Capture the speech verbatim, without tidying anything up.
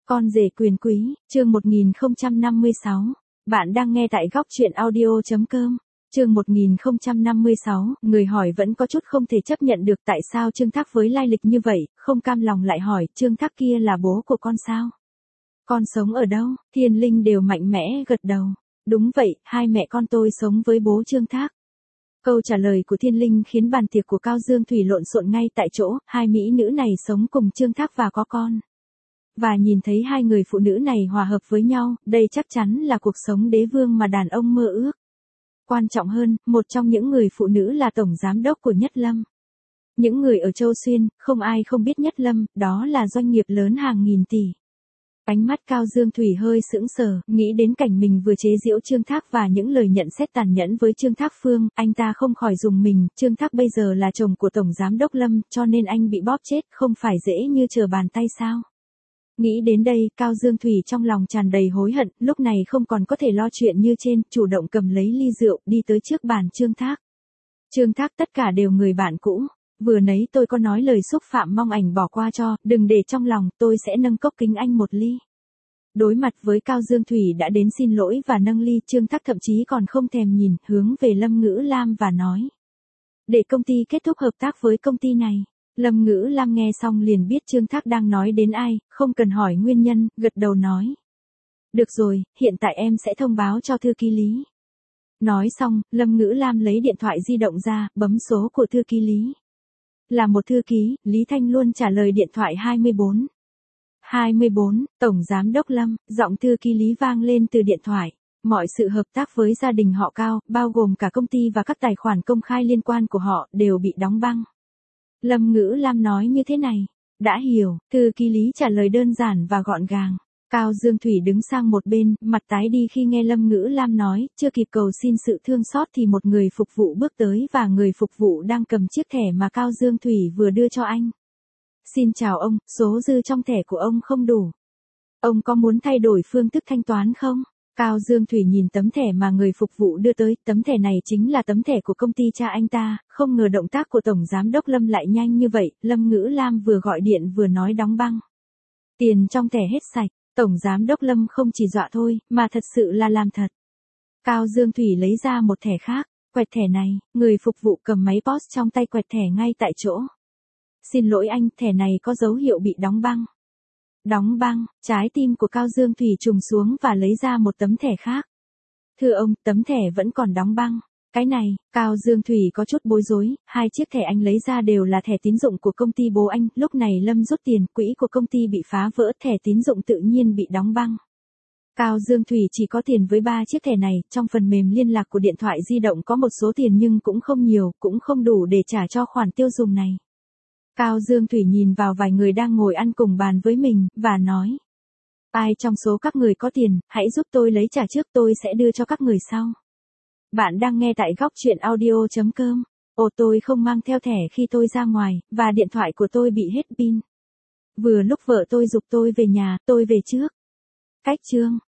Con rể quyền quý, chương một nghìn không trăm năm mươi sáu. Bạn đang nghe tại góc truyện audio chấm com. Chương một nghìn không trăm năm mươi sáu, người hỏi vẫn có chút không thể chấp nhận được tại sao Trương Thác với lai lịch như vậy, không cam lòng lại hỏi, Trương Thác kia là bố của con sao? Con sống ở đâu? Thiên Linh đều mạnh mẽ gật đầu. Đúng vậy, hai mẹ con tôi sống với bố Trương Thác. Câu trả lời của Thiên Linh khiến bàn tiệc của Cao Dương Thủy lộn xộn ngay tại chỗ, hai mỹ nữ này sống cùng Trương Thác và có con. Và nhìn thấy hai người phụ nữ này hòa hợp với nhau, đây chắc chắn là cuộc sống đế vương mà đàn ông mơ ước. Quan trọng hơn, một trong những người phụ nữ là tổng giám đốc của Nhất Lâm. Những người ở Châu Xuyên, không ai không biết Nhất Lâm, đó là doanh nghiệp lớn hàng nghìn tỷ. Ánh mắt Cao Dương Thủy hơi sững sờ, nghĩ đến cảnh mình vừa chế giễu Trương Thác và những lời nhận xét tàn nhẫn với Trương Thác Phương, anh ta không khỏi rùng mình, Trương Thác bây giờ là chồng của Tổng Giám đốc Lâm, cho nên anh bị bóp chết, không phải dễ như trở bàn tay sao. Nghĩ đến đây, Cao Dương Thủy trong lòng tràn đầy hối hận, lúc này không còn có thể lo chuyện như trên, chủ động cầm lấy ly rượu, đi tới trước bàn Trương Thác. Trương Thác tất cả đều người bạn cũ. Vừa nấy tôi có nói lời xúc phạm mong ảnh bỏ qua cho, đừng để trong lòng, tôi sẽ nâng cốc kính anh một ly. Đối mặt với Cao Dương Thủy đã đến xin lỗi và nâng ly, Trương Thác thậm chí còn không thèm nhìn, hướng về Lâm Ngữ Lam và nói. Để công ty kết thúc hợp tác với công ty này. Lâm Ngữ Lam nghe xong liền biết Trương Thác đang nói đến ai, không cần hỏi nguyên nhân, gật đầu nói. Được rồi, hiện tại em sẽ thông báo cho thư ký Lý. Nói xong, Lâm Ngữ Lam lấy điện thoại di động ra, bấm số của thư ký Lý. Là một thư ký, Lý Thanh luôn trả lời điện thoại hai mươi bốn. hai mươi bốn, Tổng Giám đốc Lâm, giọng thư ký Lý vang lên từ điện thoại. Mọi sự hợp tác với gia đình họ Cao, bao gồm cả công ty và các tài khoản công khai liên quan của họ, đều bị đóng băng. Lâm Ngữ Lam nói như thế này. Đã hiểu, thư ký Lý trả lời đơn giản và gọn gàng. Cao Dương Thủy đứng sang một bên, mặt tái đi khi nghe Lâm Ngữ Lam nói, chưa kịp cầu xin sự thương xót thì một người phục vụ bước tới và người phục vụ đang cầm chiếc thẻ mà Cao Dương Thủy vừa đưa cho anh. Xin chào ông, số dư trong thẻ của ông không đủ. Ông có muốn thay đổi phương thức thanh toán không? Cao Dương Thủy nhìn tấm thẻ mà người phục vụ đưa tới, tấm thẻ này chính là tấm thẻ của công ty cha anh ta, không ngờ động tác của Tổng Giám đốc Lâm lại nhanh như vậy, Lâm Ngữ Lam vừa gọi điện vừa nói đóng băng. Tiền trong thẻ hết sạch, Tổng Giám đốc Lâm không chỉ dọa thôi, mà thật sự là làm thật. Cao Dương Thủy lấy ra một thẻ khác, quẹt thẻ này, người phục vụ cầm máy pê ô ét trong tay quẹt thẻ ngay tại chỗ. Xin lỗi anh, thẻ này có dấu hiệu bị đóng băng. Đóng băng, trái tim của Cao Dương Thủy trùng xuống và lấy ra một tấm thẻ khác. Thưa ông, tấm thẻ vẫn còn đóng băng. Cái này, Cao Dương Thủy có chút bối rối, hai chiếc thẻ anh lấy ra đều là thẻ tín dụng của công ty bố anh, lúc này Lâm rút tiền, quỹ của công ty bị phá vỡ, thẻ tín dụng tự nhiên bị đóng băng. Cao Dương Thủy chỉ có tiền với ba chiếc thẻ này, trong phần mềm liên lạc của điện thoại di động có một số tiền nhưng cũng không nhiều, cũng không đủ để trả cho khoản tiêu dùng này. Cao Dương Thủy nhìn vào vài người đang ngồi ăn cùng bàn với mình, và nói. Ai trong số các người có tiền, hãy giúp tôi lấy trả trước, tôi sẽ đưa cho các người sau. Bạn đang nghe tại góc truyện audio chấm com. Ồ, tôi không mang theo thẻ khi tôi ra ngoài, và điện thoại của tôi bị hết pin. Vừa lúc vợ tôi giục tôi về nhà, tôi về trước. Cách chương.